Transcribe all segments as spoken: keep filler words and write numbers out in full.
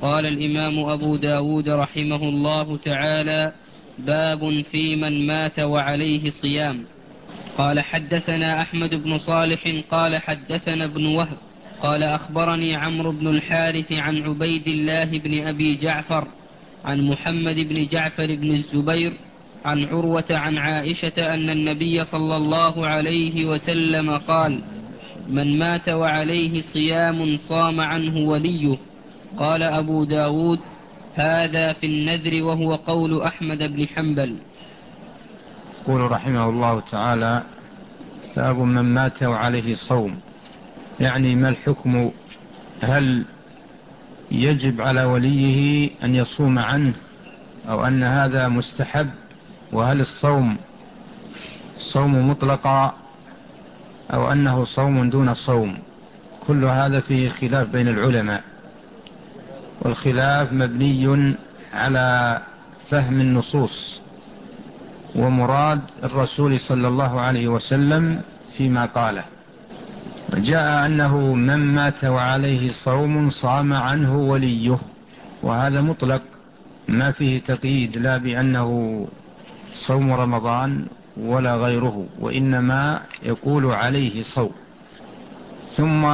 قال الإمام أبو داود رحمه الله تعالى: باب في من مات وعليه صيام. قال حدثنا أحمد بن صالح قال حدثنا ابن وهب قال أخبرني عمرو بن الحارث عن عبيد الله بن أبي جعفر عن محمد بن جعفر بن الزبير عن عروة عن عائشة أن النبي صلى الله عليه وسلم قال: من مات وعليه صيام صام عنه وليه. قال أبو داود: هذا في النذر، وهو قول أحمد بن حنبل. يقول رحمه الله تعالى: باب من مات وعليه صوم، يعني ما الحكم؟ هل يجب على وليه أن يصوم عنه أو أن هذا مستحب؟ وهل الصوم صوم مطلقا أو أنه صوم دون صوم؟ كل هذا فيه خلاف بين العلماء، والخلاف مبني على فهم النصوص ومراد الرسول صلى الله عليه وسلم فيما قاله. جاء أنه من مات وعليه صوم صام عنه وليه، وهذا مطلق ما فيه تقييد، لا بأنه صوم رمضان ولا غيره، وإنما يقول عليه صوم. ثم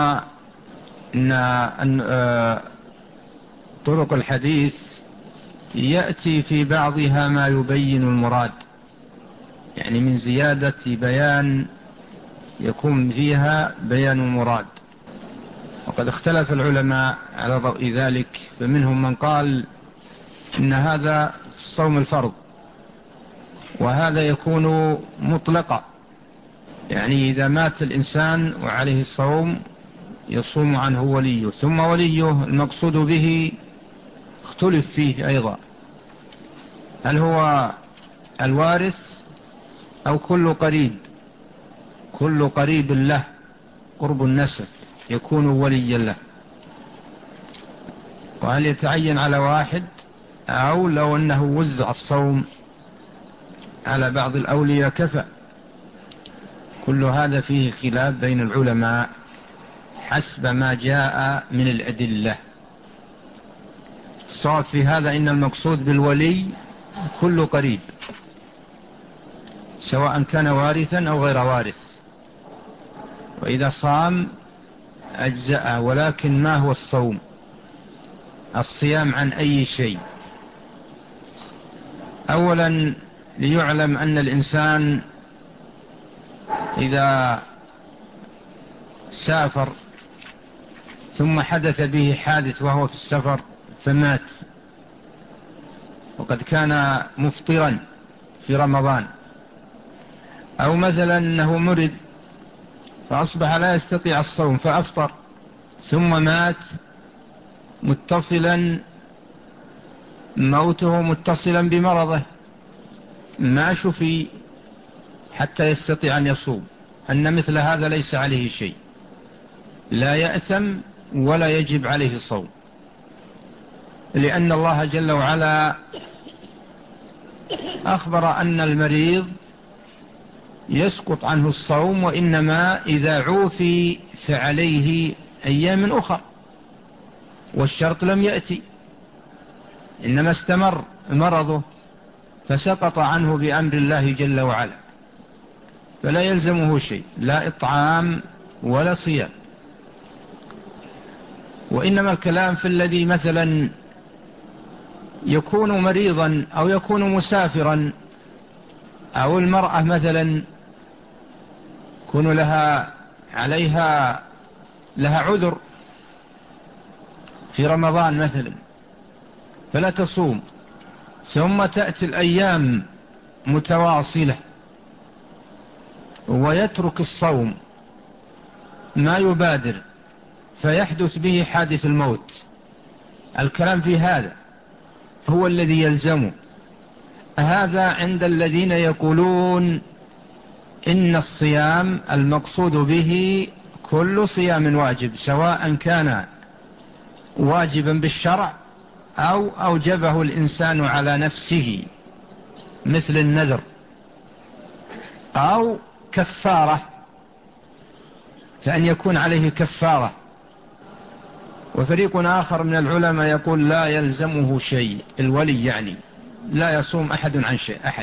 إن طرق الحديث يأتي في بعضها ما يبين المراد، يعني من زيادة بيان يكون فيها بيان المراد. وقد اختلف العلماء على ضوء ذلك، فمنهم من قال إن هذا صوم الفرض، وهذا يكون مطلقا، يعني إذا مات الإنسان وعليه الصوم يصوم عنه وليه. ثم وليه المقصود به اختلف فيه أيضا، هل هو الوارث أو كل قريب؟ كل قريب له قرب النسب يكون وليا له. وهل يتعين على واحد، أو لو أنه وزع الصوم على بعض الأولياء كفى؟ كل هذا فيه خلاف بين العلماء حسب ما جاء من الأدلة. الصواب في هذا إن المقصود بالولي كل قريب، سواء كان وارثا أو غير وارث، وإذا صام أجزأه. ولكن ما هو الصوم؟ الصيام عن أي شيء؟ أولا ليعلم أن الإنسان إذا سافر ثم حدث به حادث وهو في السفر فمات، وقد كان مفطرا في رمضان، أو مثلا أنه مرض فأصبح لا يستطيع الصوم فأفطر ثم مات متصلا موته متصلا بمرضه، ما شفي حتى يستطيع أن يصوم، أن مثل هذا ليس عليه شيء، لا يأثم ولا يجب عليه صوم، لأن الله جل وعلا أخبر أن المريض يسقط عنه الصوم، وإنما إذا عوفي فعليه أيام أخرى، والشرط لم يأتي، إنما استمر مرضه فسقط عنه بأمر الله جل وعلا، فلا يلزمه شيء، لا إطعام ولا صيام. وإنما الكلام في الذي مثلا يكون مريضا أو يكون مسافرا، أو المرأة مثلا يكون لها عليها لها عذر في رمضان مثلا فلا تصوم، ثم تأتي الأيام متواصلة ويترك الصوم، ما يبادر فيحدث به حادث الموت. الكلام في هذا هو الذي يلزمه. هذا عند الذين يقولون إن الصيام المقصود به كل صيام واجب، سواء كان واجبا بالشرع أو أوجبه الإنسان على نفسه مثل النذر، أو كفارة، فأن يكون عليه كفارة. وفريق آخر من العلماء يقول لا يلزمه شيء، الولي يعني لا يصوم أحد عن شيء، أحد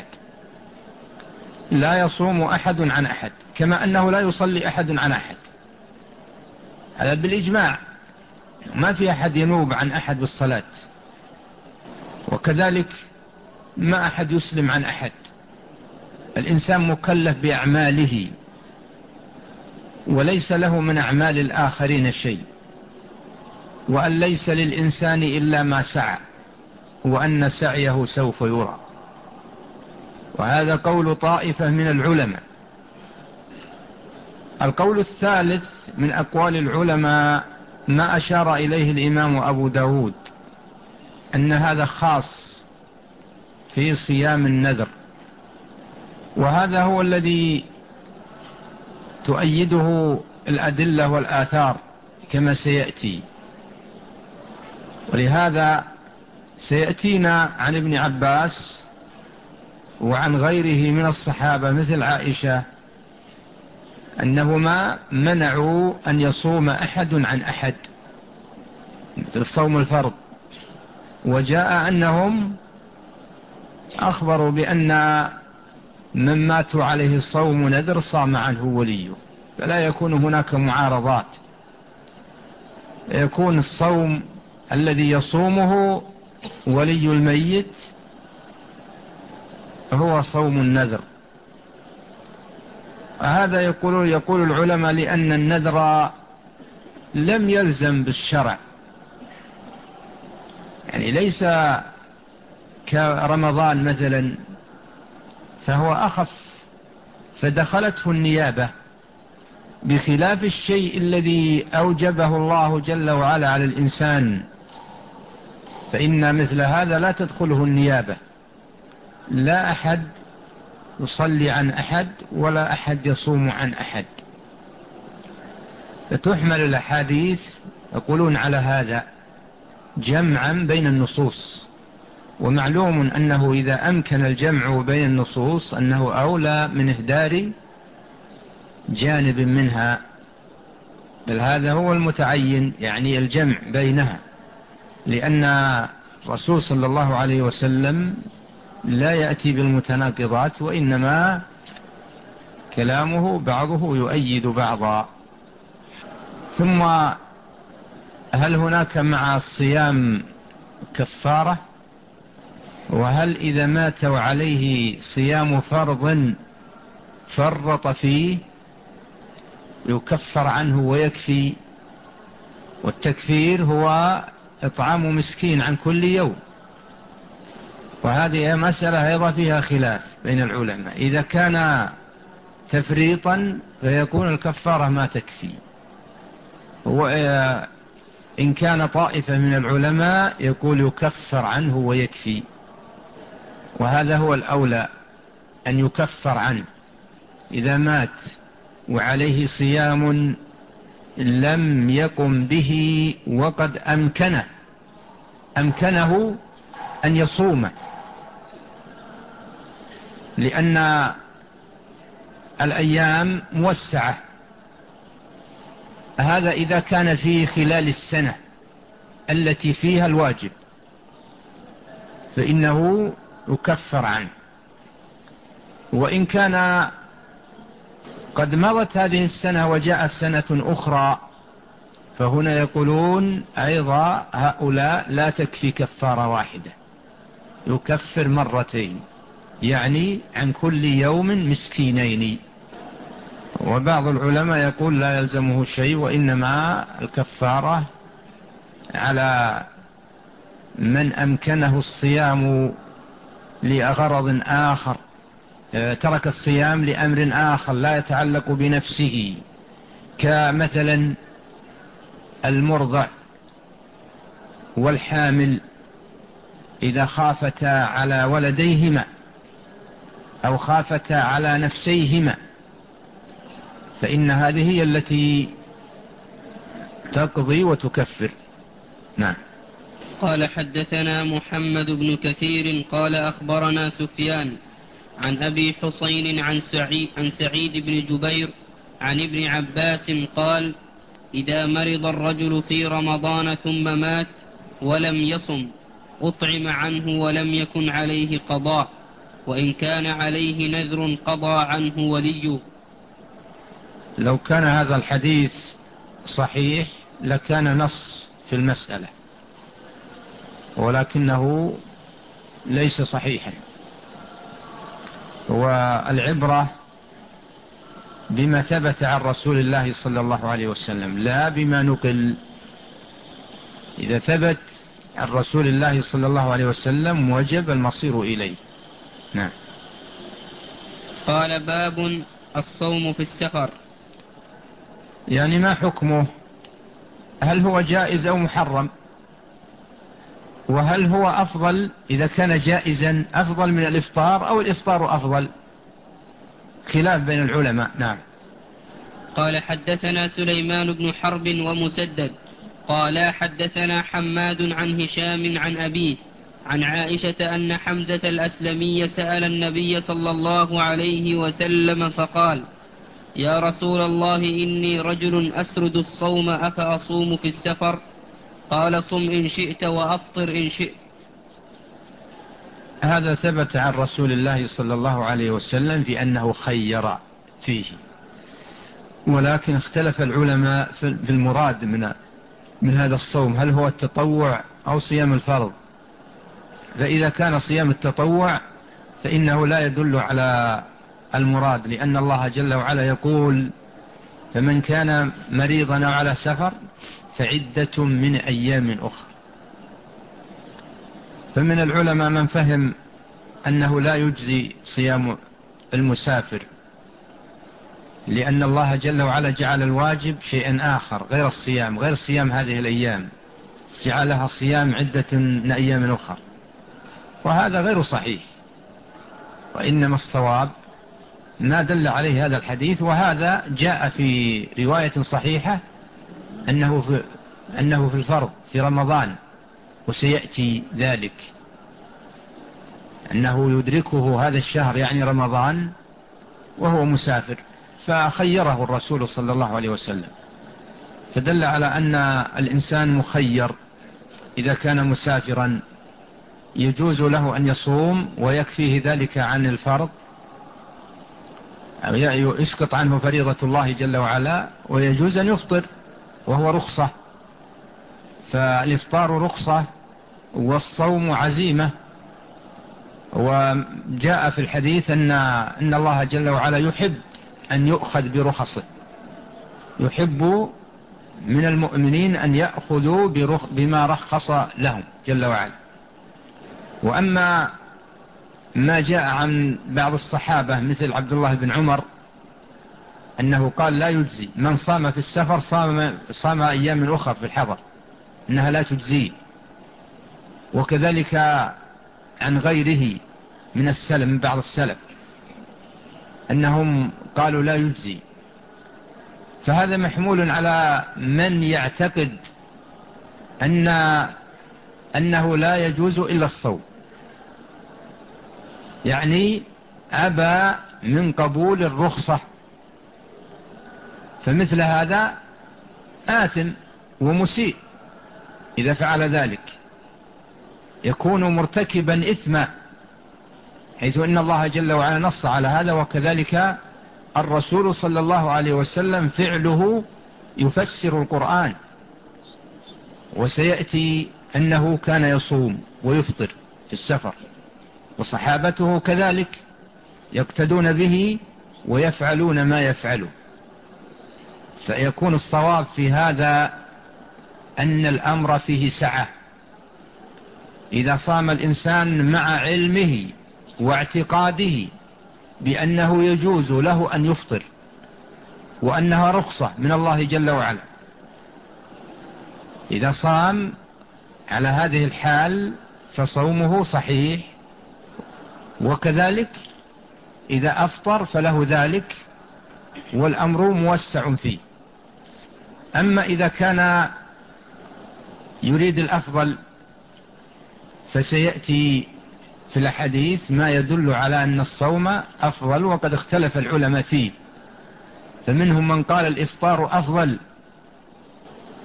لا يصوم أحد عن أحد، كما أنه لا يصلي أحد عن أحد، هذا بالإجماع، ما في أحد ينوب عن أحد بالصلاة. وكذلك ما أحد يسلم عن أحد، الإنسان مكلف بأعماله وليس له من أعمال الآخرين شيء، وأن ليس للإنسان إلا ما سعى، وأن سعيه سوف يرى. وهذا قول طائفة من العلماء. القول الثالث من أقوال العلماء ما أشار إليه الإمام أبو داود، أن هذا خاص في صيام النذر، وهذا هو الذي تؤيده الأدلة والآثار كما سيأتي. ولهذا سيأتينا عن ابن عباس وعن غيره من الصحابة مثل عائشة أنهما منعوا أن يصوم أحد عن أحد مثل صوم الفرض، وجاء أنهم أخبروا بأن من ماتوا عليه الصوم نذر صام عنه وليه، فلا يكون هناك معارضات، يكون الصوم الذي يصومه ولي الميت هو صوم النذر. هذا يقول, يقول العلماء لأن النذر لم يلزم بالشرع، يعني ليس كرمضان مثلا فهو أخف فدخلته النيابة، بخلاف الشيء الذي أوجبه الله جل وعلا على الإنسان، فإن مثل هذا لا تدخله النيابة، لا أحد يصلي عن أحد ولا أحد يصوم عن أحد. فتحمل الأحاديث يقولون على هذا جمعا بين النصوص، ومعلوم أنه إذا أمكن الجمع بين النصوص أنه أولى من إهدار جانب منها، بل هذا هو المتعين، يعني الجمع بينها، لأن الرسول صلى الله عليه وسلم لا يأتي بالمتناقضات، وإنما كلامه بعضه يؤيد بعضا. ثم هل هناك مع الصيام كفارة؟ وهل إذا مات عليه صيام فرض فرط فيه يكفر عنه ويكفي؟ والتكفير هو إطعام مسكين عن كل يوم، وهذه مسألة أيضا فيها خلاف بين العلماء، إذا كان تفريطا فيكون الكفارة ما تكفي، وإن كان طائفة من العلماء يقول يكفر عنه ويكفي، وهذا هو الأولى أن يكفر عنه إذا مات وعليه صيام لم يقم به وقد أمكنه أمكنه أن يصوم، لأن الأيام موسعة، هذا إذا كان في خلال السنة التي فيها الواجب فإنه يكفر عنه. وإن كان قد مضت هذه السنة وجاء سنة أخرى فهنا يقولون أيضا هؤلاء لا تكفي كفارة واحدة، يكفر مرتين، يعني عن كل يوم مسكينين. وبعض العلماء يقول لا يلزمه شيء، وإنما الكفارة على من أمكنه الصيام لغرض آخر، ترك الصيام لأمر آخر لا يتعلق بنفسه، كمثلا المرضع والحامل إذا خافتا على ولديهما أو خافتا على نفسيهما فإن هذه هي التي تقضي وتكفر. نعم. قال حدثنا محمد بن كثير قال أخبرنا سفيان عن أبي حسين عن سعيد, عن سعيد بن جبير عن ابن عباس قال: إذا مرض الرجل في رمضان ثم مات ولم يصم أطعم عنه ولم يكن عليه قضاء، وإن كان عليه نذر قضى عنه وليه. لو كان هذا الحديث صحيح لكان نص في المسألة، ولكنه ليس صحيحا. والعبرة بما ثبت عن رسول الله صلى الله عليه وسلم لا بما نقل. إذا ثبت عن رسول الله صلى الله عليه وسلم وجب المصير إليه. نعم. قال باب الصوم في السفر. يعني ما حكمه؟ هل هو جائز أو محرم؟ وهل هو أفضل إذا كان جائزا أفضل من الإفطار أو الإفطار أفضل؟ خلاف بين العلماء. نعم. قال حدثنا سليمان بن حرب ومسدد قال حدثنا حماد عن هشام عن أبيه عن عائشة أن حمزة الأسلمي سأل النبي صلى الله عليه وسلم فقال: يا رسول الله إني رجل أسرد الصوم أفأصوم في السفر؟ قال: صم إن شئت وأفطر إن شئت. هذا ثبت عن رسول الله صلى الله عليه وسلم في أنه خير فيه، ولكن اختلف العلماء في المراد من من هذا الصوم، هل هو التطوع أو صيام الفرض؟ فإذا كان صيام التطوع فإنه لا يدل على المراد، لأن الله جل وعلا يقول: فمن كان مريضا أو على سفر فعدة من أيام أخرى. فمن العلماء من فهم أنه لا يجزي صيام المسافر، لأن الله جل وعلا جعل الواجب شيئا آخر غير الصيام، غير صيام هذه الأيام، جعلها صيام عدة من أيام أخرى، وهذا غير صحيح. وإنما الصواب ما دل عليه هذا الحديث، وهذا جاء في رواية صحيحة أنه في, أنه في الفرض في رمضان، وسيأتي ذلك أنه يدركه هذا الشهر يعني رمضان وهو مسافر، فخيره الرسول صلى الله عليه وسلم، فدل على أن الإنسان مخير إذا كان مسافرا، يجوز له أن يصوم ويكفيه ذلك عن الفرض، أو يسقط عنه فريضة الله جل وعلا، ويجوز أن يفطر وهو رخصة. فالإفطار رخصة والصوم عزيمة. وجاء في الحديث أن, أن الله جل وعلا يحب أن يؤخذ برخصه، يحب من المؤمنين أن يأخذوا بما رخص لهم جل وعلا. وأما ما جاء عن بعض الصحابة مثل عبد الله بن عمر أنه قال: لا يجزي من صام في السفر صام, صام أيام أخرى في الحضر، إنها لا تجزي. وكذلك عن غيره من السلف، من بعض السلف أنهم قالوا لا يجزي. فهذا محمول على من يعتقد أن أنه لا يجوز إلا الصوم، يعني أبى من قبول الرخصة، فمثل هذا آثم ومسيء إذا فعل ذلك، يكون مرتكبا إثما، حيث إن الله جل وعلا نص على هذا. وكذلك الرسول صلى الله عليه وسلم فعله يفسر القرآن، وسيأتي أنه كان يصوم ويفطر في السفر، وصحابته كذلك يقتدون به ويفعلون ما يفعله. فيكون الصواب في هذا أن الأمر فيه سعة. إذا صام الإنسان مع علمه واعتقاده بأنه يجوز له أن يفطر وأنها رخصة من الله جل وعلا، إذا صام على هذه الحال فصومه صحيح، وكذلك إذا أفطر فله ذلك، والأمر موسع فيه. أما إذا كان يريد الأفضل فسيأتي في الحديث ما يدل على أن الصوم أفضل، وقد اختلف العلماء فيه، فمنهم من قال الإفطار أفضل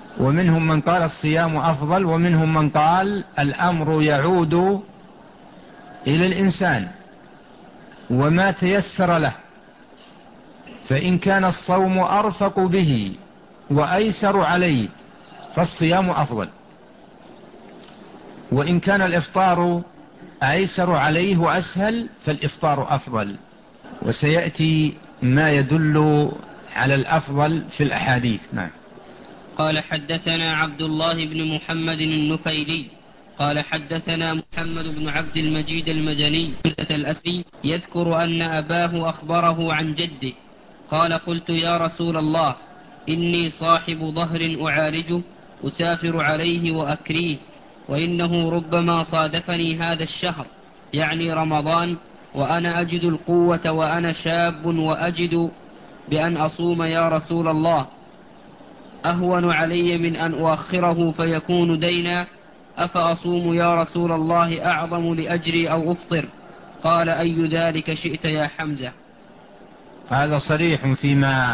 ومنهم من قال الصيام أفضل، ومنهم من قال الأمر يعود إلى الإنسان وما تيسر له، فإن كان الصوم أرفق به وأيسر عليه فالصيام أفضل، وإن كان الإفطار أيسر عليه وأسهل فالإفطار أفضل. وسيأتي ما يدل على الأفضل في الأحاديث. نعم. قال حدثنا عبد الله بن محمد النفيلي قال حدثنا محمد بن عبد المجيد المدني الأسري يذكر أن أباه أخبره عن جده قال قلت يا رسول الله إني صاحب ظهر أعالجه أسافر عليه وأكريه، وإنه ربما صادفني هذا الشهر يعني رمضان وأنا أجد القوة وأنا شاب وأجد بأن أصوم يا رسول الله أهون علي من أن أؤخره فيكون دينا، أفأصوم يا رسول الله أعظم لأجري أو أفطر؟ قال أي ذلك شئت يا حمزة. هذا صريح فيما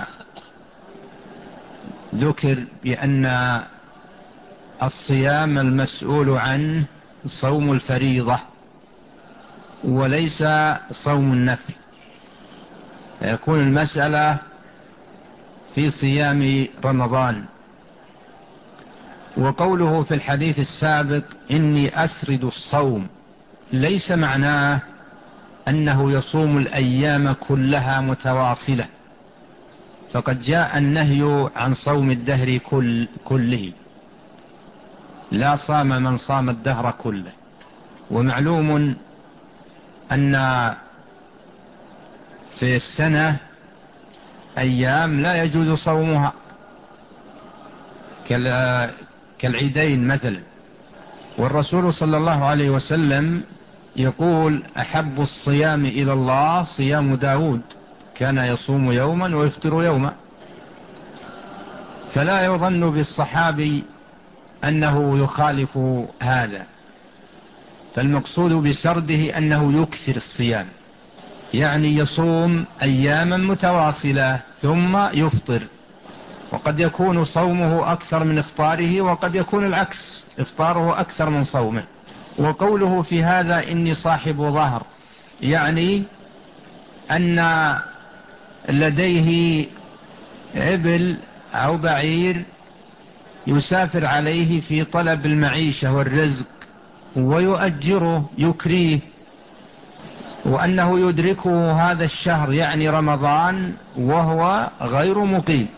ذكر بأن الصيام المسؤول عنه صوم الفريضة وليس صوم النفل، يكون المسألة في صيام رمضان. وقوله في الحديث السابق إني أسرد الصوم ليس معناه أنه يصوم الأيام كلها متواصلة، فقد جاء النهي عن صوم الدهر كل كله، لا صام من صام الدهر كله. ومعلوم أن في السنة أيام لا يجوز صومها كالعيدين مثلا، والرسول صلى الله عليه وسلم يقول أحب الصيام إلى الله صيام داود كان يصوم يوما ويفطر يوما، فلا يظن بالصحابي أنه يخالف هذا، فالمقصود بسرده أنه يكثر الصيام، يعني يصوم أياما متواصلة ثم يفطر، وقد يكون صومه أكثر من إفطاره وقد يكون العكس إفطاره أكثر من صومه. وقوله في هذا إني صاحب ظهر يعني أن لديه إبل أو بعير يسافر عليه في طلب المعيشة والرزق ويؤجره يكريه، وأنه يدركه هذا الشهر يعني رمضان وهو غير مقيم،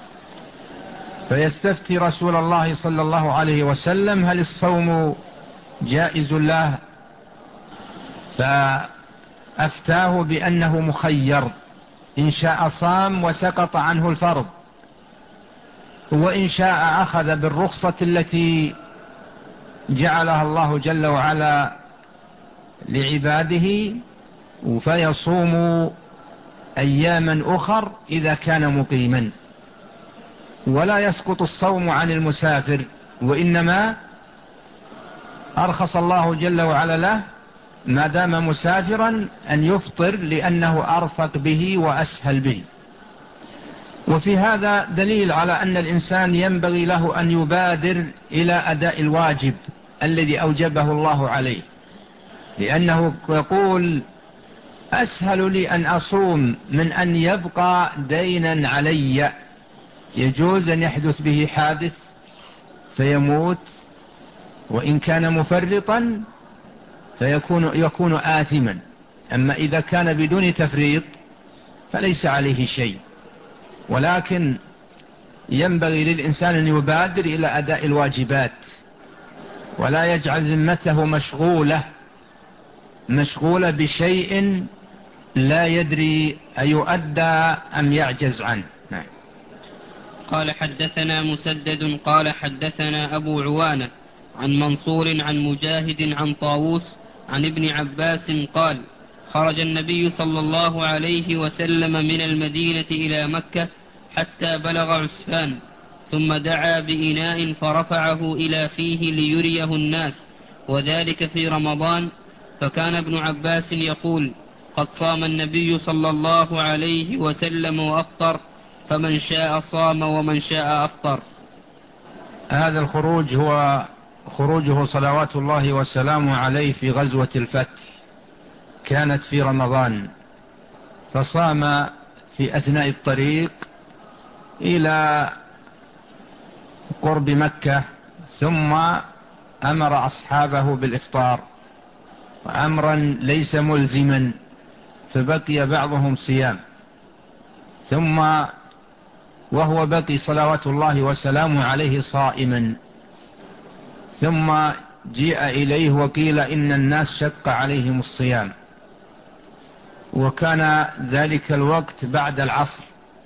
فيستفتي رسول الله صلى الله عليه وسلم هل الصوم جائز له، فأفتاه بأنه مخير، إن شاء صام وسقط عنه الفرض، وإن شاء أخذ بالرخصة التي جعلها الله جل وعلا لعباده فيصوم أياما أخر إذا كان مقيما. ولا يسقط الصوم عن المسافر، وإنما أرخص الله جل وعلا له ما دام مسافرا أن يفطر لأنه أرفق به وأسهل به. وفي هذا دليل على أن الإنسان ينبغي له أن يبادر إلى أداء الواجب الذي أوجبه الله عليه، لأنه يقول أسهل لي أن أصوم من أن يبقى دينا علي، يجوز أن يحدث به حادث فيموت، وإن كان مفرطا فيكون يكون آثما، أما إذا كان بدون تفريط فليس عليه شيء. ولكن ينبغي للإنسان أن يبادر إلى أداء الواجبات ولا يجعل ذمته مشغولة مشغولة بشيء لا يدري أيؤدى أم يعجز عنه. نعم. قال حدثنا مسدد قال حدثنا أبو عوانة عن منصور عن مجاهد عن طاووس عن ابن عباس قال خرج النبي صلى الله عليه وسلم من المدينة إلى مكة حتى بلغ عسفان، ثم دعا بإناء فرفعه إلى فيه ليريه الناس، وذلك في رمضان، فكان ابن عباس يقول قد صام النبي صلى الله عليه وسلم وأفطر، فمن شاء صام ومن شاء أفطر. هذا الخروج هو خروجه صلوات الله وسلامه عليه في غزوة الفتح، كانت في رمضان، فصام في أثناء الطريق إلى قرب مكة، ثم أمر أصحابه بالإفطار أمرا ليس ملزما، فبقي بعضهم صيام، ثم وهو بقي صلوات الله وسلامه عليه صائما، ثم جيء إليه وقيل إن الناس شق عليهم الصيام، وكان ذلك الوقت بعد العصر،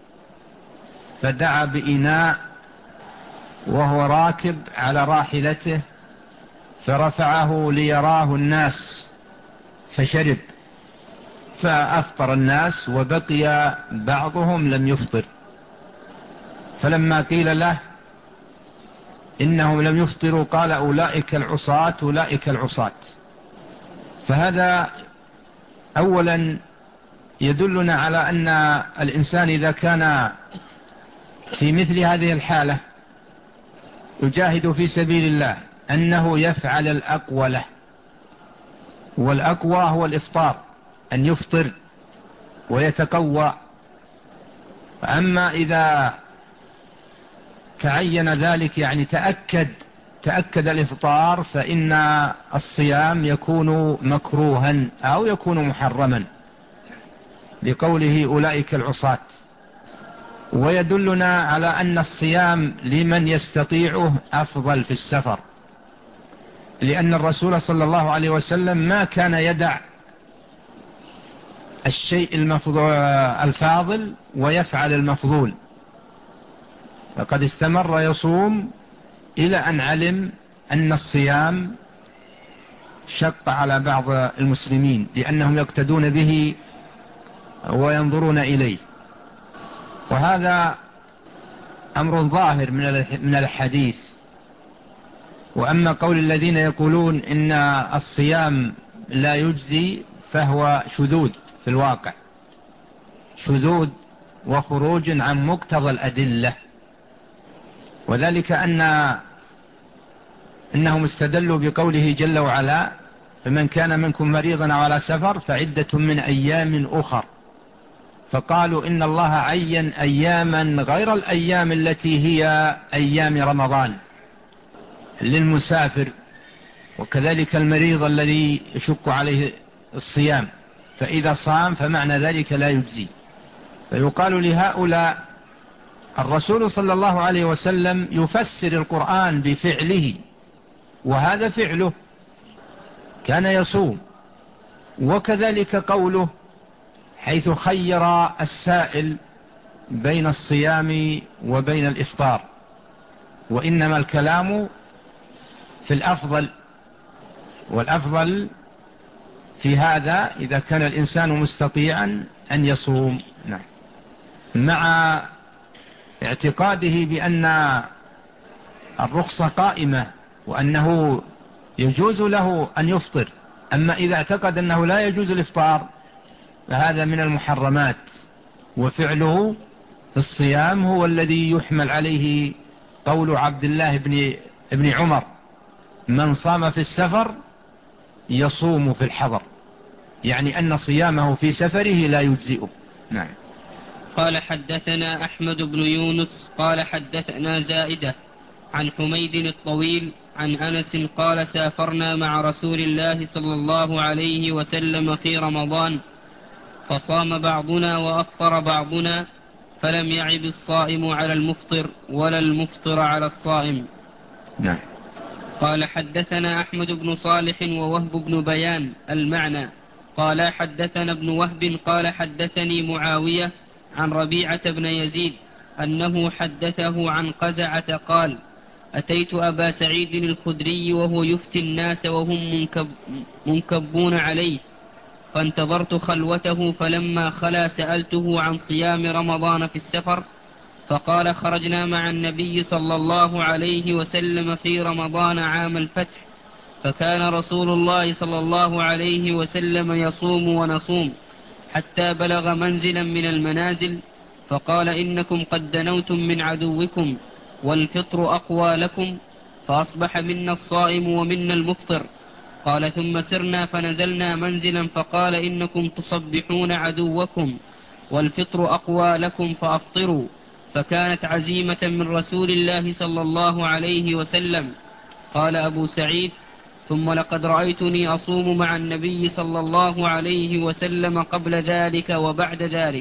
فدعا بإناء وهو راكب على راحلته فرفعه ليراه الناس فشرب، فأفطر الناس وبقي بعضهم لم يفطر، فلما قيل له إنهم لم يفطروا قال أولئك العصاة أولئك العصاة. فهذا أولا يدلنا على أن الإنسان إذا كان في مثل هذه الحالة يجاهد في سبيل الله أنه يفعل الأقوى له، والأقوى هو الإفطار، أن يفطر ويتقوى. أما إذا تعين ذلك يعني تأكد تأكد الإفطار، فإن الصيام يكون مكروها أو يكون محرما لقوله أولئك العصاة. ويدلنا على أن الصيام لمن يستطيعه أفضل في السفر، لأن الرسول صلى الله عليه وسلم ما كان يدع الشيء الفاضل ويفعل المفضول، فقد استمر يصوم إلى أن علم أن الصيام شق على بعض المسلمين لأنهم يقتدون به وينظرون إليه. وهذا أمر ظاهر من الحديث. وأما قول الذين يقولون إن الصيام لا يجزي فهو شذوذ في الواقع، شذوذ وخروج عن مقتضى الأدلة، وذلك أن إنهم استدلوا بقوله جل وعلا فمن كان منكم مريضا أو على سفر فعدة من أيام أخر، فقالوا إن الله عين أياما غير الأيام التي هي أيام رمضان للمسافر، وكذلك المريض الذي يشق عليه الصيام، فإذا صام فمعنى ذلك لا يجزي. فيقال لهؤلاء الرسول صلى الله عليه وسلم يفسر القرآن بفعله، وهذا فعله كان يصوم، وكذلك قوله حيث خير السائل بين الصيام وبين الإفطار، وإنما الكلام في الأفضل، والأفضل في هذا إذا كان الإنسان مستطيعا أن يصوم، نعم، مع اعتقاده بأن الرخصة قائمة وأنه يجوز له أن يفطر. أما إذا اعتقد أنه لا يجوز الإفطار فهذا من المحرمات، وفعله في الصيام هو الذي يحمل عليه قول عبد الله بن, بن عمر من صام في السفر يصوم في الحضر، يعني أن صيامه في سفره لا يجزئه. نعم. قال حدثنا أحمد بن يونس قال حدثنا زائدة عن حميد الطويل عن أنس قال سافرنا مع رسول الله صلى الله عليه وسلم في رمضان، فصام بعضنا وأفطر بعضنا، فلم يعب الصائم على المفطر ولا المفطر على الصائم. نعم. قال حدثنا أحمد بن صالح ووهب بن بيان المعنى قال حدثنا ابن وهب قال حدثني معاوية عن ربيعة بن يزيد أنه حدثه عن قزعة قال أتيت أبا سعيد الخدري وهو يفتي الناس وهم منكب منكبون عليه، فانتظرت خلوته، فلما خلا سألته عن صيام رمضان في السفر، فقال خرجنا مع النبي صلى الله عليه وسلم في رمضان عام الفتح، فكان رسول الله صلى الله عليه وسلم يصوم ونصوم حتى بلغ منزلا من المنازل، فقال إنكم قد دنوتم من عدوكم، والفطر أقوى لكم، فأصبح منا الصائم ومنا المفطر. قال ثم سرنا فنزلنا منزلا فقال إنكم تصبحون عدوكم والفطر أقوى لكم فأفطروا، فكانت عزيمة من رسول الله صلى الله عليه وسلم. قال أبو سعيد: ثم لقد رأيتني أصوم مع النبي صلى الله عليه وسلم قبل ذلك وبعد ذلك.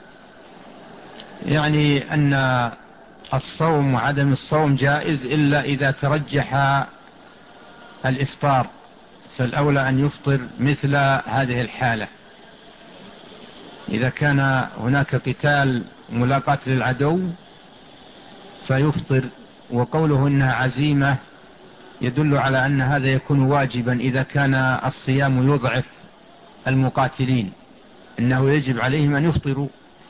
يعني أن الصوم وعدم الصوم جائز إلا إذا ترجح الإفطار، فالأولى أن يفطر مثل هذه الحالة. إذا كان هناك قتال ملاقاة للعدو فيفطر، وقوله إنها عزيمة يدل على أن هذا يكون واجبا إذا كان الصيام يضعف المقاتلين، إنه يجب عليهم أن يفطروا.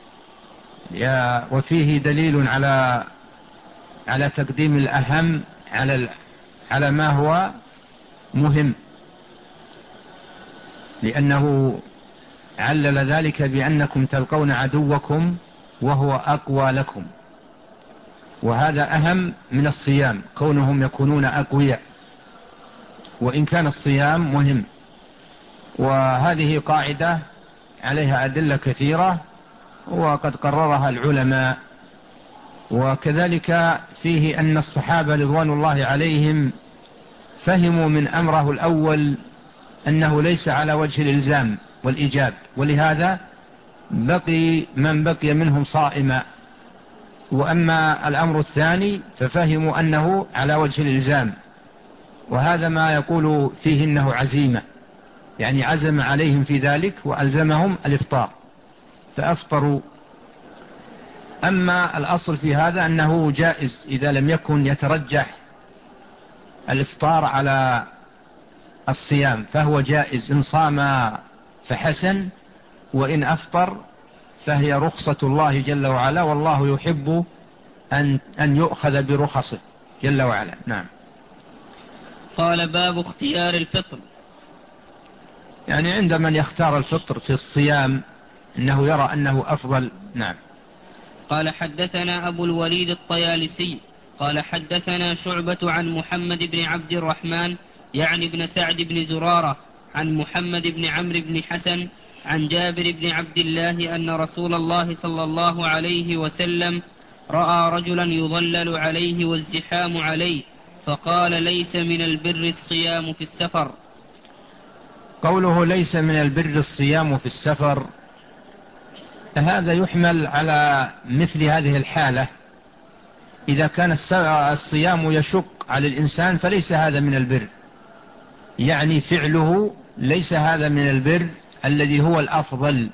وفيه دليل على على تقديم الأهم على على ما هو مهم، لأنه علل ذلك بأنكم تلقون عدوكم وهو أقوى لكم، وهذا أهم من الصيام كونهم يكونون أقوياء، وإن كان الصيام مهم. وهذه قاعدة عليها أدلة كثيرة وقد قررها العلماء. وكذلك فيه أن الصحابة رضوان الله عليهم فهموا من أمره الأول أنه ليس على وجه الإلزام والإيجاب، ولهذا بقي من بقي منهم صائما. وأما الأمر الثاني ففهموا أنه على وجه الإلزام، وهذا ما يقول فيه أنه عزيمة، يعني عزم عليهم في ذلك وألزمهم الإفطار فأفطروا. أما الأصل في هذا أنه جائز إذا لم يكن يترجح الإفطار على الصيام، فهو جائز إن صام فحسن، وإن أفطر فهي رخصة الله جل وعلا، والله يحب أن, أن يؤخذ برخصه جل وعلا. نعم. قال باب اختيار الفطر. يعني عند من يختار الفطر في الصيام إنه يرى أنه أفضل. نعم. قال حدثنا أبو الوليد الطيالسي قال حدثنا شعبة عن محمد بن عبد الرحمن يعني بن سعد بن زرارة عن محمد بن عمرو بن حسن عن جابر بن عبد الله أن رسول الله صلى الله عليه وسلم رأى رجلا يظلل عليه والزحام عليه فقال: ليس من البر الصيام في السفر. قوله ليس من البر الصيام في السفر، هذا يحمل على مثل هذه الحالة. إذا كان الصيام يشق على الإنسان فليس هذا من البر، يعني فعله ليس هذا من البر الذي هو الأفضل.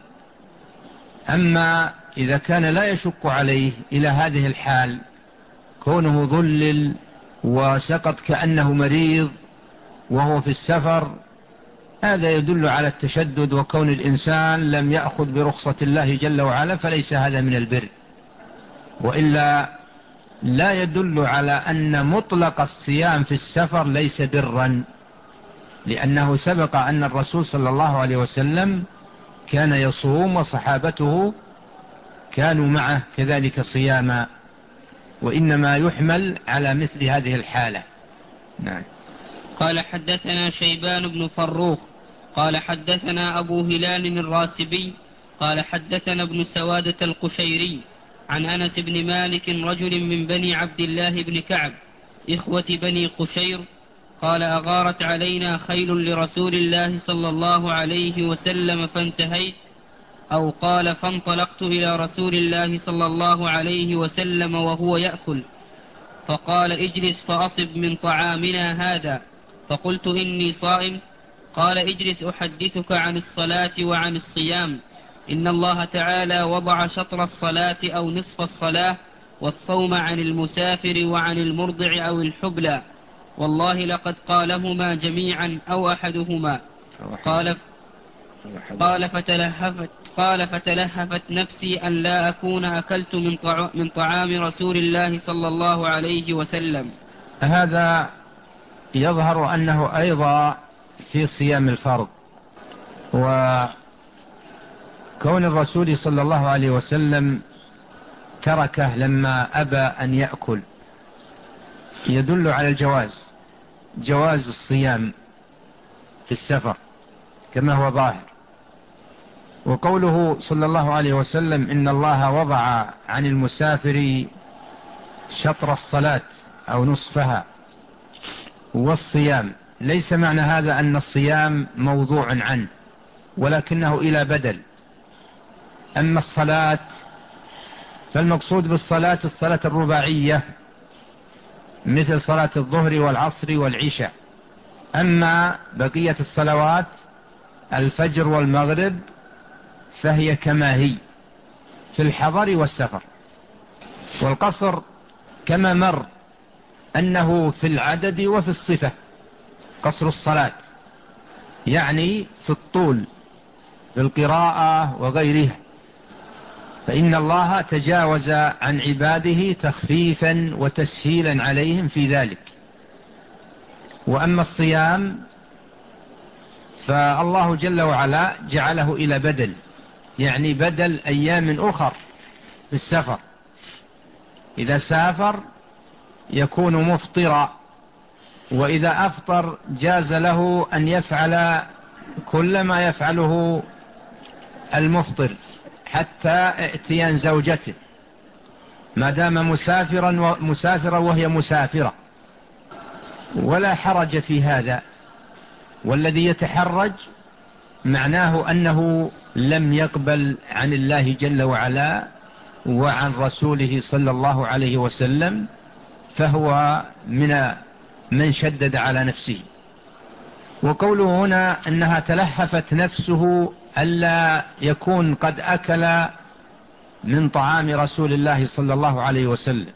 أما إذا كان لا يشق عليه إلى هذه الحال، كونه ظلل وسقط كأنه مريض وهو في السفر، هذا يدل على التشدد وكون الإنسان لم يأخذ برخصة الله جل وعلا، فليس هذا من البر. وإلا لا يدل على أن مطلق الصيام في السفر ليس برا، لأنه سبق أن الرسول صلى الله عليه وسلم كان يصوم وصحابته كانوا معه كذلك صياما، وإنما يحمل على مثل هذه الحالة. نعم. قال حدثنا شيبان بن فروخ قال حدثنا أبو هلال الراسبي قال حدثنا ابن سوادة القشيري عن أنس بن مالك رجل من بني عبد الله بن كعب إخوة بني قشير قال: أغارت علينا خيل لرسول الله صلى الله عليه وسلم فانتهيت، أو قال فانطلقت إلى رسول الله صلى الله عليه وسلم وهو يأكل، فقال: اجلس فأصب من طعامنا هذا، فقلت: إني صائم. قال: اجلس أحدثك عن الصلاة وعن الصيام، إن الله تعالى وضع شطر الصلاة أو نصف الصلاة والصوم عن المسافر وعن المرضع أو الحبلى، والله لقد قالهما جميعا أو أحدهما. قال قال فتلهفت, قال فتلهفت نفسي أن لا أكون أكلت من, طع من طعام رسول الله صلى الله عليه وسلم. هذا يظهر أنه أيضا في صيام الفرض، وكون الرسول صلى الله عليه وسلم تركه لما أبى أن يأكل يدل على الجواز، جواز الصيام في السفر كما هو ظاهر. وقوله صلى الله عليه وسلم إن الله وضع عن المسافر شطر الصلاة أو نصفها والصيام، ليس معنى هذا أن الصيام موضوع عنه، ولكنه إلى بدل. أما الصلاة فالمقصود بالصلاة الصلاة الرباعية مثل صلاة الظهر والعصر والعشاء. أما بقية الصلوات الفجر والمغرب فهي كما هي في الحضر والسفر. والقصر كما مر أنه في العدد وفي الصفة، قصر الصلاة يعني في الطول في القراءة وغيرها، فإن الله تجاوز عن عباده تخفيفا وتسهيلا عليهم في ذلك. وأما الصيام فالله جل وعلا جعله إلى بدل، يعني بدل أيام أخر في السفر. إذا سافر يكون مفطرا، وإذا أفطر جاز له أن يفعل كل ما يفعله المفطر حتى ائتيان زوجته، ما دام مسافرا مسافرا وهي مسافرة، ولا حرج في هذا. والذي يتحرج معناه أنه لم يقبل عن الله جل وعلا وعن رسوله صلى الله عليه وسلم، فهو من من شدد على نفسه. وقوله هنا أنها تلهفت نفسه ألا يكون قد أكل من طعام رسول الله صلى الله عليه وسلم،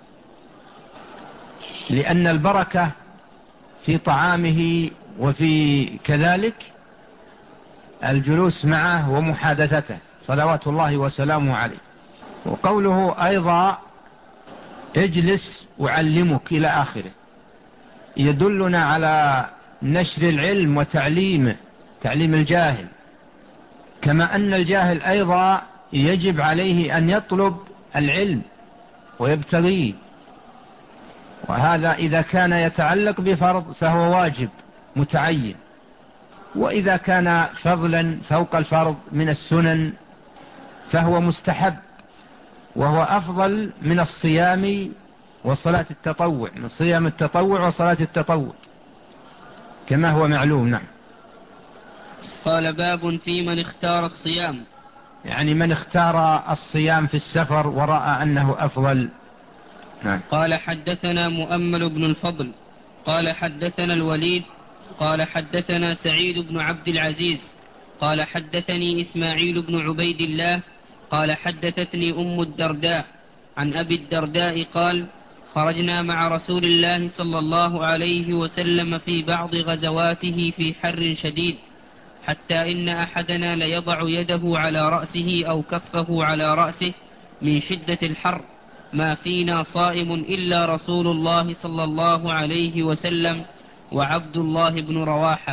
لأن البركة في طعامه وفي كذلك الجلوس معه ومحادثته صلوات الله وسلامه عليه. وقوله أيضا اجلس وعلمك إلى آخره يدلنا على نشر العلم وتعليمه، تعليم الجاهل، كما أن الجاهل أيضا يجب عليه أن يطلب العلم ويبتغيه، وهذا إذا كان يتعلق بفرض فهو واجب متعين، وإذا كان فضلا فوق الفرض من السنن فهو مستحب، وهو أفضل من الصيام وصلاة التطوع، من صيام التطوع وصلاة التطوع كما هو معلوم. نعم. قال باب في من اختار الصيام، يعني من اختار الصيام في السفر ورأى أنه أفضل. نعم. قال حدثنا مؤمل بن الفضل قال حدثنا الوليد قال حدثنا سعيد بن عبد العزيز قال حدثني إسماعيل بن عبيد الله قال حدثتني أم الدرداء عن أبي الدرداء قال خرجنا مع رسول الله صلى الله عليه وسلم في بعض غزواته في حر شديد، حتى إن أحدنا ليضع يده على رأسه أو كفه على رأسه من شدة الحر، ما فينا صائم إلا رسول الله صلى الله عليه وسلم وعبد الله بن رواحة.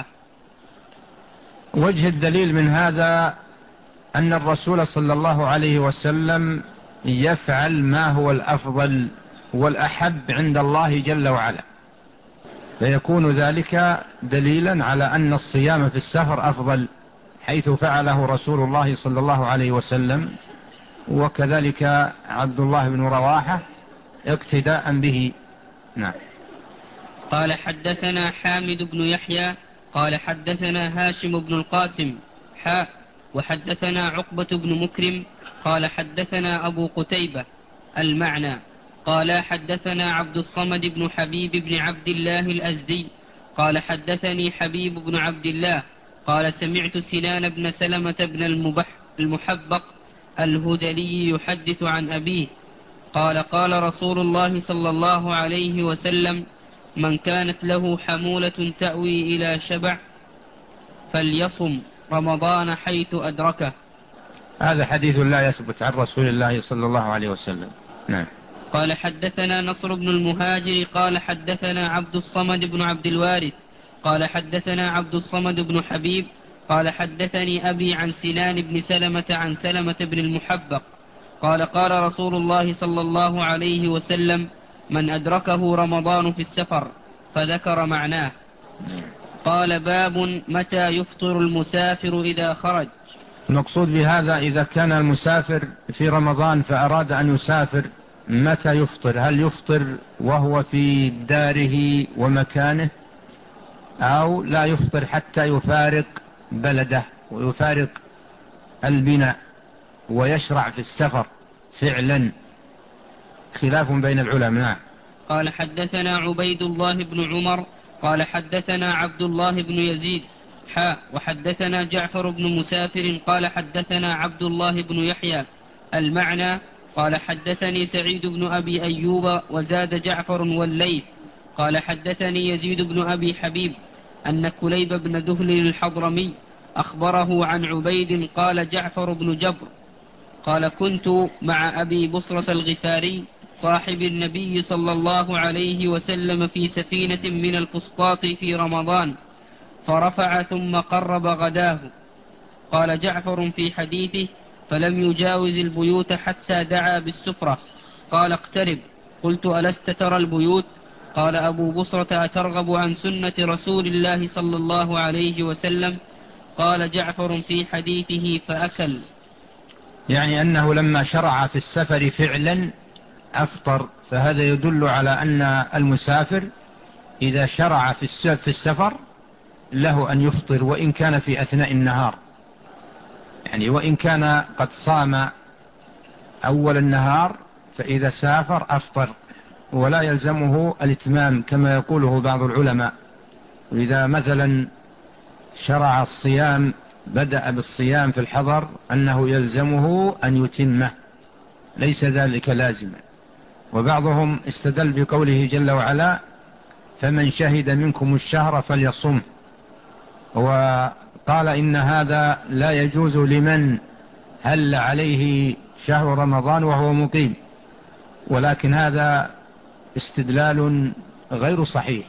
وجه الدليل من هذا أن الرسول صلى الله عليه وسلم يفعل ما هو الأفضل والأحب عند الله جل وعلا، فيكون ذلك دليلا على أن الصيام في السفر أفضل، حيث فعله رسول الله صلى الله عليه وسلم، وكذلك عبد الله بن رواحة اقتداء به. نعم. قال حدثنا حامد بن يحيى قال حدثنا هاشم بن القاسم حاء وحدثنا عقبة بن مكرم قال حدثنا أبو قتيبة المعنى قال حدثنا عبد الصمد بن حبيب بن عبد الله الأزدي قال حدثني حبيب بن عبد الله قال سمعت سنان بن سلمة بن المبح المحبق الهذلي يحدث عن أبيه قال قال رسول الله صلى الله عليه وسلم من كانت له حمولة تأوي إلى شبع فليصم رمضان حيث أدركه. هذا حديث لا يثبت عن رسول الله صلى الله عليه وسلم. نعم. قال حدثنا نصر بن المهاجر قال حدثنا عبد الصمد بن عبد الوارث قال حدثنا عبد الصمد بن حبيب قال حدثني أبي عن سنان بن سلمة عن سلمة بن المحبق قال قال رسول الله صلى الله عليه وسلم من أدركه رمضان في السفر، فذكر معناه. قال باب متى يفطر المسافر إذا خرج. المقصود بهذا إذا كان المسافر في رمضان فأراد أن يسافر متى يفطر؟ هل يفطر وهو في داره ومكانه، أو لا يفطر حتى يفارق بلده ويفارق البناء ويشرع في السفر فعلا؟ خلاف بين العلماء. قال حدثنا عبيد الله بن عمر قال حدثنا عبد الله بن يزيد حاء وحدثنا جعفر بن مسافر قال حدثنا عبد الله بن يحيى المعنى. قال حدثني سعيد بن أبي أيوب وزاد جعفر والليث قال حدثني يزيد بن أبي حبيب أن كليب بن دهل الحضرمي أخبره عن عبيد قال جعفر بن جبر قال كنت مع أبي بصرة الغفاري صاحب النبي صلى الله عليه وسلم في سفينة من الفسطاط في رمضان، فرفع ثم قرب غداه. قال جعفر في حديثه فلم يجاوز البيوت حتى دعا بالسفرة. قال اقترب. قلت ألست ترى البيوت؟ قال أبو بصرة أترغب عن سنة رسول الله صلى الله عليه وسلم؟ قال جعفر في حديثه فأكل. يعني أنه لما شرع في السفر فعلا أفطر، فهذا يدل على أن المسافر إذا شرع في السفر له أن يفطر وإن كان في أثناء النهار، يعني وإن كان قد صام أول النهار فإذا سافر أفطر ولا يلزمه الإتمام كما يقوله بعض العلماء. وإذا مثلا شرع الصيام بدأ بالصيام في الحضر أنه يلزمه أن يتمه، ليس ذلك لازما. وبعضهم استدل بقوله جل وعلا فمن شهد منكم الشهر فليصم، وقال إن هذا لا يجوز لمن هل عليه شهر رمضان وهو مقيم، ولكن هذا استدلال غير صحيح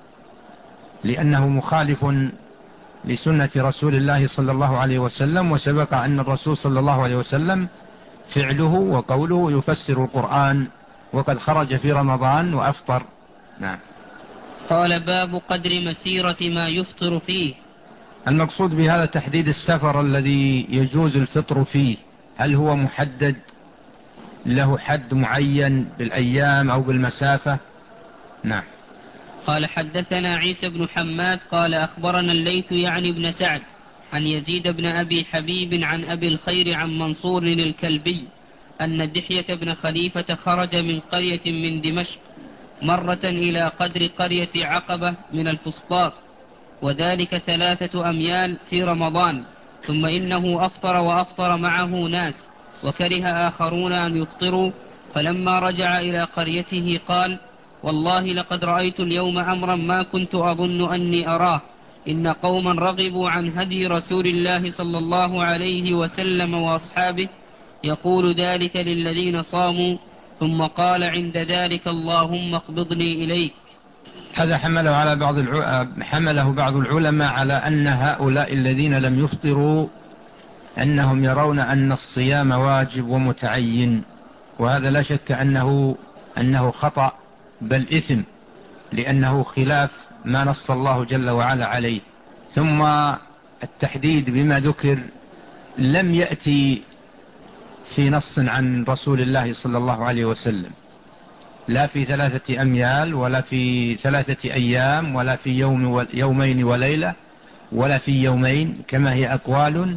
لأنه مخالف لسنة رسول الله صلى الله عليه وسلم، وسبق أن الرسول صلى الله عليه وسلم فعله وقوله يفسر القرآن وقد خرج في رمضان وأفطر. نعم. قال باب قدر مسيرة ما يفطر فيه. المقصود بهذا تحديد السفر الذي يجوز الفطر فيه، هل هو محدد له حد معين بالأيام أو بالمسافة؟ نعم. قال حدثنا عيسى بن حماد قال أخبرنا الليث يعني بن سعد عن يزيد بن أبي حبيب عن أبي الخير عن منصور الكلبي أن دحية بن خليفة خرج من قرية من دمشق مرة إلى قدر قرية عقبة من الفسطاط، وذلك ثلاثة أميال في رمضان، ثم إنه أفطر وأفطر معه ناس وكره آخرون أن يفطروا، فلما رجع إلى قريته قال والله لقد رأيت اليوم أمرا ما كنت أظن أني أراه، إن قوما رغبوا عن هدي رسول الله صلى الله عليه وسلم وأصحابه، يقول ذلك للذين صاموا، ثم قال عند ذلك اللهم اقبضني إليك. هذا حمله على بعض الع... حمله بعض العلماء على أن هؤلاء الذين لم يفطروا أنهم يرون أن الصيام واجب ومتعين، وهذا لا شك أنه أنه خطأ بل إثم، لأنه خلاف ما نص الله جل وعلا عليه. ثم التحديد بما ذكر لم يأتي في نص عن رسول الله صلى الله عليه وسلم، لا في ثلاثة أميال ولا في ثلاثة أيام ولا في يوم يومين وليلة ولا في يومين، كما هي أقوال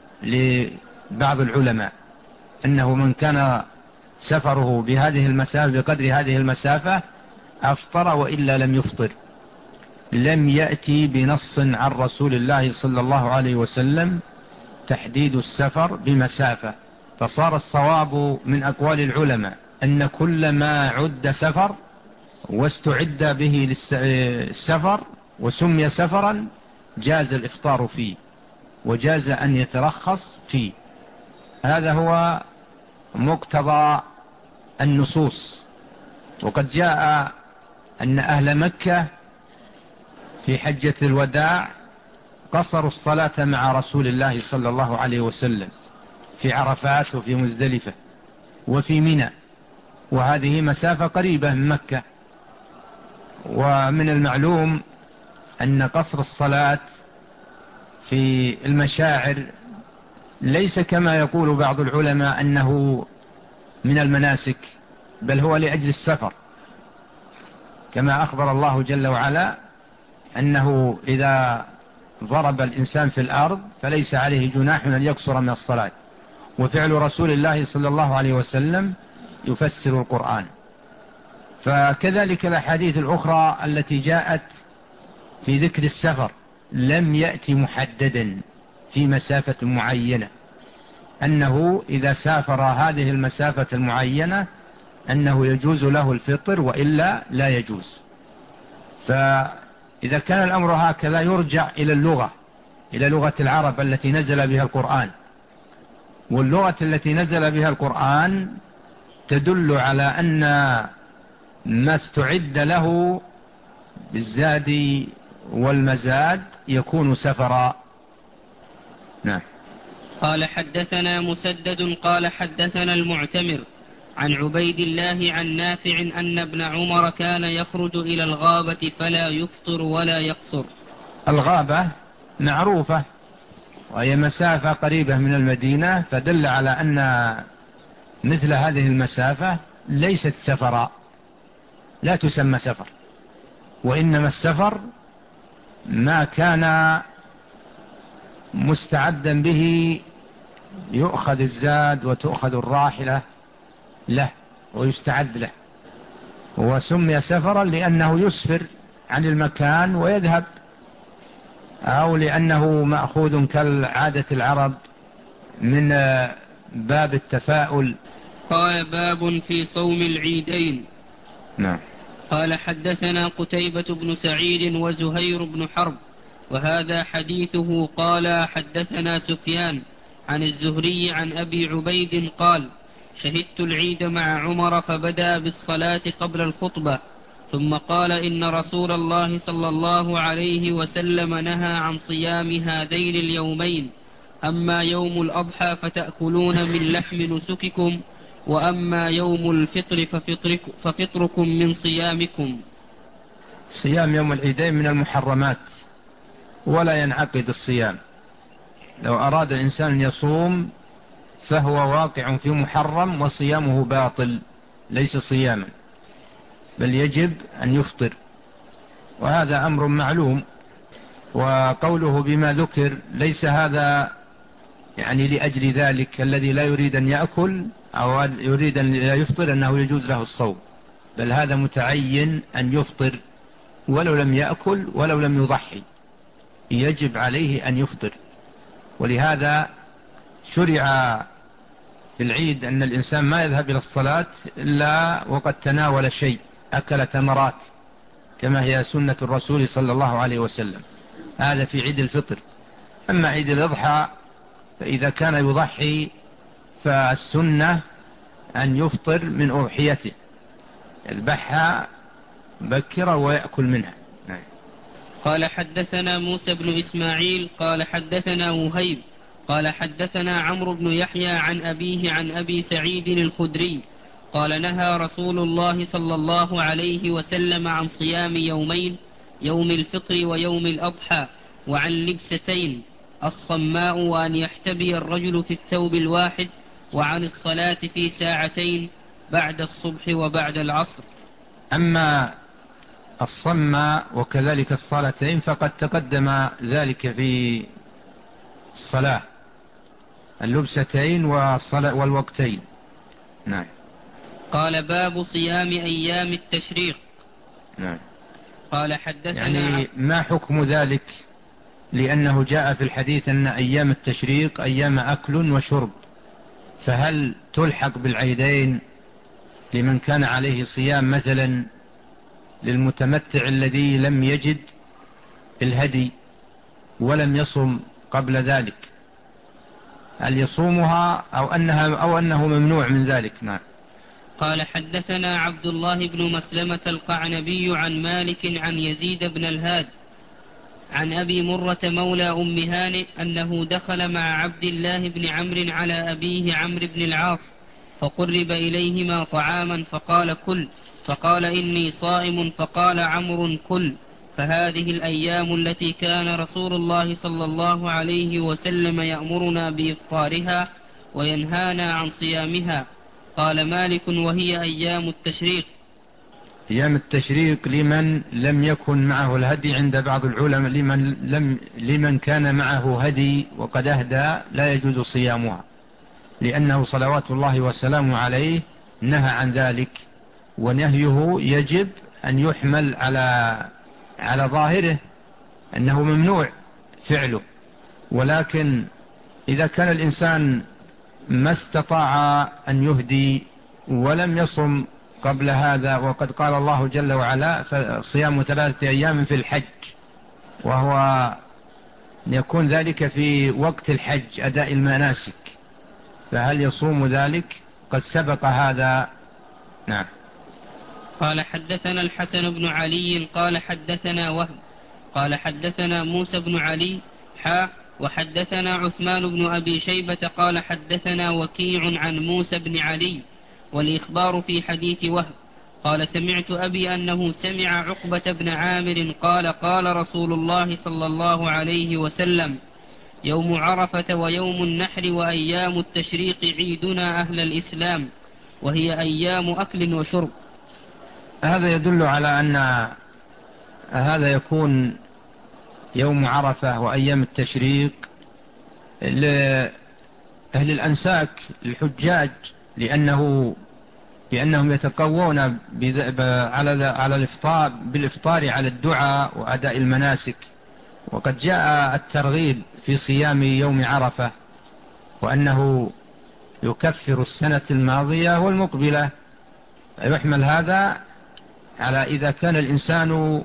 لبعض العلماء أنه من كان سفره بهذه المسافة بقدر هذه المسافة أفطر وإلا لم يفطر. لم يأتي بنص عن رسول الله صلى الله عليه وسلم تحديد السفر بمسافة، فصار الصواب من أقوال العلماء أن كل ما عد سفر واستعد به للسفر وسمي سفرا جاز الإفطار فيه وجاز أن يترخص فيه. هذا هو مقتضى النصوص. وقد جاء أن أهل مكة في حجة الوداع قصروا الصلاة مع رسول الله صلى الله عليه وسلم في عرفات وفي مزدلفة وفي منى، وهذه مسافة قريبة من مكة. ومن المعلوم أن قصر الصلاة في المشاعر ليس كما يقول بعض العلماء أنه من المناسك، بل هو لأجل السفر، كما أخبر الله جل وعلا أنه إذا ضرب الإنسان في الأرض فليس عليه جناح أن يقصر من الصلاة. وفعل رسول الله صلى الله عليه وسلم يفسر القرآن. فكذلك الأحاديث الأخرى التي جاءت في ذكر السفر لم يأتي محددا في مسافة معينة، أنه إذا سافر هذه المسافة المعينة أنه يجوز له الفطر وإلا لا يجوز. فإذا كان الأمر هكذا يرجع إلى اللغة، إلى لغة العرب التي نزل بها القرآن. واللغة التي نزل بها القرآن تدل على أن ما استعد له بالزاد والمزاد يكون سفرا. نعم. قال حدثنا مسدد قال حدثنا المعتمر عن عبيد الله عن نافع أن ابن عمر كان يخرج إلى الغابة فلا يفطر ولا يقصر. الغابة معروفة وهي مسافة قريبة من المدينة، فدل على أن مثل هذه المسافة ليست سفرا، لا تسمى سفر، وإنما السفر ما كان مستعدا به يؤخذ الزاد وتؤخذ الراحلة له ويستعد له، وسمي سفرا لأنه يسفر عن المكان ويذهب، أو لأنه مأخوذ كالعادة العرب من باب التفاؤل. قال باب في صوم العيدين. نعم. قال حدثنا قتيبة بن سعيد وزهير بن حرب وهذا حديثه. قال حدثنا سفيان عن الزهري عن أبي عبيد قال شهدت العيد مع عمر فبدأ بالصلاة قبل الخطبة ثم قال إن رسول الله صلى الله عليه وسلم نهى عن صيام هذين اليومين، أما يوم الأضحى فتأكلون من لحم نسككم، وأما يوم الفطر ففطرك ففطركم من صيامكم. صيام يوم العيدين من المحرمات ولا ينعقد الصيام. لو أراد الإنسان أن يصوم فهو واقع في محرم وصيامه باطل، ليس صياما، بل يجب أن يفطر، وهذا أمر معلوم. وقوله بما ذكر ليس هذا يعني لأجل ذلك الذي لا يريد أن يأكل أو يريد أن لا يفطر أنه يجوز له الصوم، بل هذا متعين أن يفطر ولو لم يأكل ولو لم يضحي، يجب عليه أن يفطر. ولهذا شرع في العيد أن الإنسان ما يذهب إلى الصلاة إلا وقد تناول شيء، أكل تمرات كما هي سنة الرسول صلى الله عليه وسلم. هذا في عيد الفطر. أما عيد الأضحى فإذا كان يضحي فالسنة أن يفطر من أضحيته، يذبحها بكرا ويأكل منها. قال حدثنا موسى بن إسماعيل قال حدثنا وهيب قال حدثنا عمرو بن يحيى عن أبيه عن أبي سعيد الخدري قال نهى رسول الله صلى الله عليه وسلم عن صيام يومين، يوم الفطر ويوم الأضحى، وعن لبستين الصماء وأن يحتبي الرجل في الثوب الواحد، وعن الصلاة في ساعتين بعد الصبح وبعد العصر. أما الصماء وكذلك الصلاتين فقد تقدم ذلك في الصلاة، اللبستين والصلاة والوقتين. نعم. قال باب صيام أيام التشريق. نعم. قال حدثنا يعني ما حكم ذلك؟ لأنه جاء في الحديث أن أيام التشريق أيام أكل وشرب، فهل تلحق بالعيدين لمن كان عليه صيام مثلا للمتمتع الذي لم يجد الهدي ولم يصم قبل ذلك، هل يصومها أو أنها أو أنه ممنوع من ذلك؟ نعم. قال حدثنا عبد الله بن مسلمة القعنبي عن مالك عن يزيد بن الهاد عن أبي مرة مولى أم هانئ أنه دخل مع عبد الله بن عمرو على أبيه عمرو بن العاص فقرب إليهما طعاما فقال كل، فقال إني صائم، فقال عمرو كل. فهذه الأيام التي كان رسول الله صلى الله عليه وسلم يأمرنا بإفطارها وينهانا عن صيامها. قال مالك: وهي أيام التشريق. أيام التشريق لمن لم يكن معه الهدي عند بعض العلماء، لمن, لم لمن كان معه هدي وقد أهدى لا يجوز صيامها، لأنه صلوات الله وسلامه عليه نهى عن ذلك، ونهيه يجب أن يحمل على على ظاهره أنه ممنوع فعله. ولكن إذا كان الإنسان ما استطاع أن يهدي ولم يصم قبل هذا، وقد قال الله جل وعلا: فصيام ثلاثة أيام في الحج، وهو يكون ذلك في وقت الحج أداء المناسك، فهل يصوم ذلك؟ قد سبق هذا. نعم. قال حدثنا الحسن بن علي قال حدثنا وهب قال حدثنا موسى بن علي حا وحدثنا عثمان بن أبي شيبة قال حدثنا وكيع عن موسى بن علي، والإخبار في حديث وهب. قال سمعت أبي أنه سمع عقبة بن عامر قال: قال رسول الله صلى الله عليه وسلم: يوم عرفة ويوم النحر وأيام التشريق عيدنا أهل الإسلام، وهي أيام أكل وشرب. هذا يدل على أن هذا يكون يوم عرفة وأيام التشريق لأهل الأنساك الحجاج، لأنه لأنهم يتقوون على على الإفطار بالإفطار على الدعاء وأداء المناسك. وقد جاء الترغيب في صيام يوم عرفة، وأنه يكفر السنة الماضية والمقبلة، يحمل هذا على إذا كان الإنسان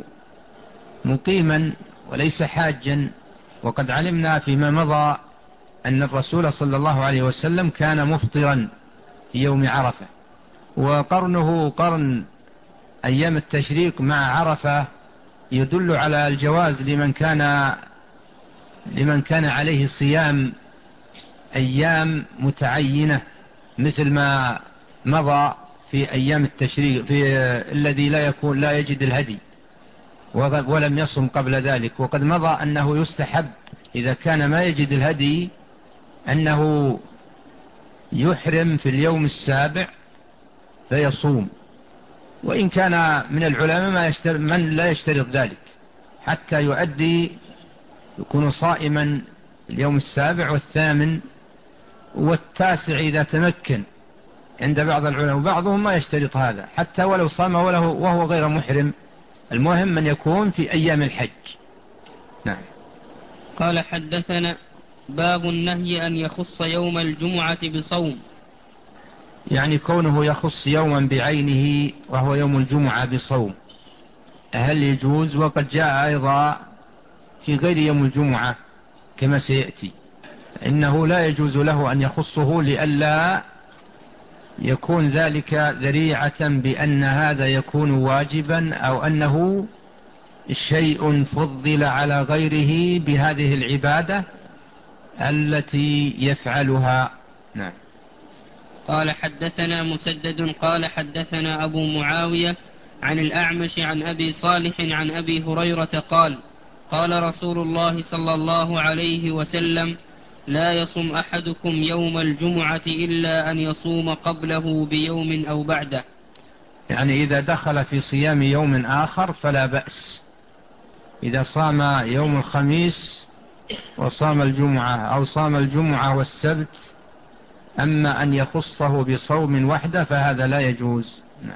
مقيما وليس حاجا. وقد علمنا فيما مضى أن الرسول صلى الله عليه وسلم كان مفطرا في يوم عرفة، وقرنه قرن أيام التشريق مع عرفة يدل على الجواز لمن كان لمن كان عليه صيام أيام متعينة، مثل ما مضى في أيام التشريق في الذي لا يكون لا يجد الهدي ولم يصم قبل ذلك. وقد مضى أنه يستحب إذا كان ما يجد الهدي أنه يحرم في اليوم السابع فيصوم، وإن كان من العلماء ما يشتر من لا يشترط ذلك حتى يؤدي يكون صائما اليوم السابع والثامن والتاسع إذا تمكن عند بعض العلماء، وبعضهم ما يشترط هذا حتى ولو صام وله وهو غير محرم، المهم من يكون في أيام الحج. نعم. قال حدثنا باب النهي أن يخص يوم الجمعة بصوم، يعني كونه يخص يوما بعينه وهو يوم الجمعة بصوم هل يجوز؟ وقد جاء أيضا في غير يوم الجمعة كما سيأتي إنه لا يجوز له أن يخصه لئلا يكون ذلك ذريعة بأن هذا يكون واجبا، أو أنه شيء فضل على غيره بهذه العبادة التي يفعلها. نعم. قال حدثنا مسدد قال حدثنا أبو معاوية عن الأعمش عن أبي صالح عن أبي هريرة قال: قال رسول الله صلى الله عليه وسلم: لا يصم أحدكم يوم الجمعة إلا أن يصوم قبله بيوم أو بعده. يعني إذا دخل في صيام يوم آخر فلا بأس، إذا صام يوم الخميس وصام الجمعة أو صام الجمعة والسبت، أما أن يخصه بصوم وحده فهذا لا يجوز. نعم.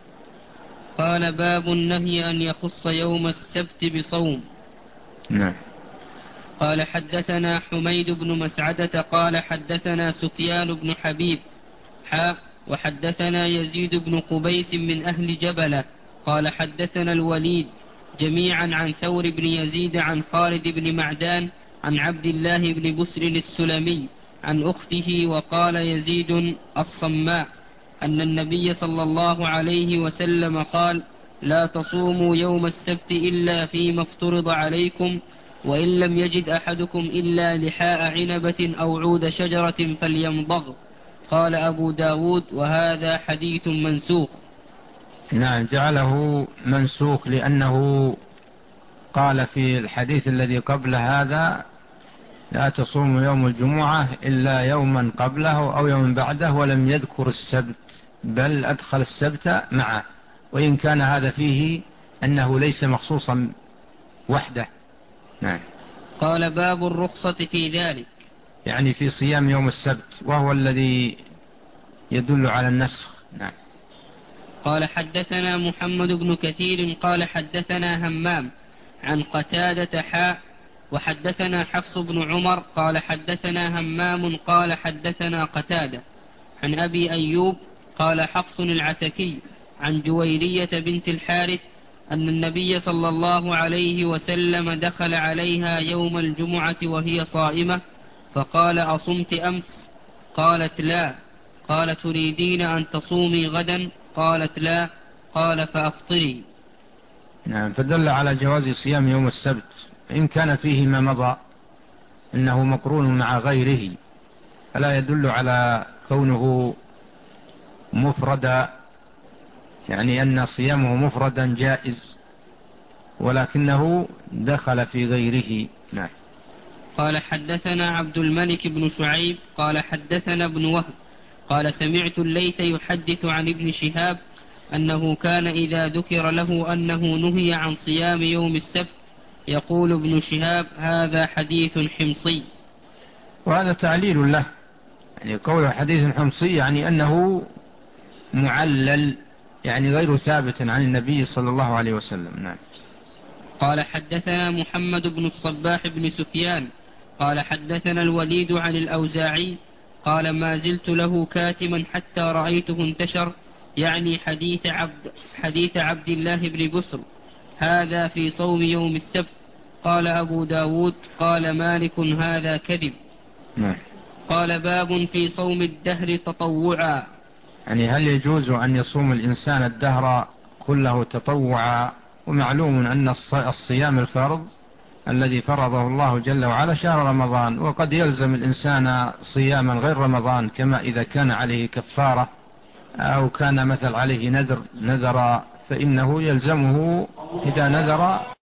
قال باب النهي أن يخص يوم السبت بصوم. نعم. قال حدثنا حميد بن مسعدة قال حدثنا سفيان بن حبيب حا وحدثنا يزيد بن قبيس من أهل جبلة قال حدثنا الوليد جميعا عن ثور بن يزيد عن خالد بن معدان عن عبد الله بن بسر السلمي عن أخته. وقال يزيد الصماء أن النبي صلى الله عليه وسلم قال: لا تصوموا يوم السبت إلا فيما افترض عليكم، وإن لم يجد أحدكم إلا لحاء عنبة أو عود شجرة فليمضغ. قال أبو داود وهذا حديث منسوخ. نعم، جعله منسوخ لأنه قال في الحديث الذي قبل هذا لا تصوم يوم الجمعة إلا يوما قبله أو يوم بعده، ولم يذكر السبت، بل أدخل السبت معه، وإن كان هذا فيه أنه ليس مخصوصا وحده. نعم. قال باب الرخصة في ذلك، يعني في صيام يوم السبت، وهو الذي يدل على النسخ. نعم. قال حدثنا محمد بن كثير قال حدثنا همام عن قتادة حاء وحدثنا حفص بن عمر قال حدثنا همام قال حدثنا قتادة عن أبي أيوب قال حفص العتكي عن جويرية بنت الحارث أن النبي صلى الله عليه وسلم دخل عليها يوم الجمعة وهي صائمة فقال أصمت أمس؟ قالت لا. قال تريدين أن تصومي غدا؟ قالت لا. قال فأفطري. نعم، فدل على جواز صيام يوم السبت إن كان فيه ما مضى إنه مقرون مع غيره، فلا يدل على كونه مفردا، يعني أن صيامه مفردا جائز، ولكنه دخل في غيره. نعم. قال حدثنا عبد الملك بن شعيب قال حدثنا ابن وهب قال سمعت الليث يحدث عن ابن شهاب أنه كان إذا ذكر له أنه نهي عن صيام يوم السبت يقول ابن شهاب هذا حديث حمصي. وهذا تعليل له، يعني قوله حديث حمصي يعني أنه معلل، يعني غير ثابت عن النبي صلى الله عليه وسلم. نعم. قال حدثنا محمد بن الصباح بن سفيان قال حدثنا الوليد عن الأوزاعي قال ما زلت له كاتما حتى رأيته انتشر، يعني حديث عبد, حديث عبد الله بن بسر هذا في صوم يوم السبت. قال أبو داود قال مالك هذا كذب. نعم. قال باب في صوم الدهر تطوعا، يعني هل يجوز أن يصوم الإنسان الدهر كله تطوعا؟ ومعلوم أن الصيام الفرض الذي فرضه الله جل وعلا شهر رمضان، وقد يلزم الإنسان صياما غير رمضان، كما إذا كان عليه كفارة أو كان مثل عليه نذر نذر فإنه يلزمه إذا نذر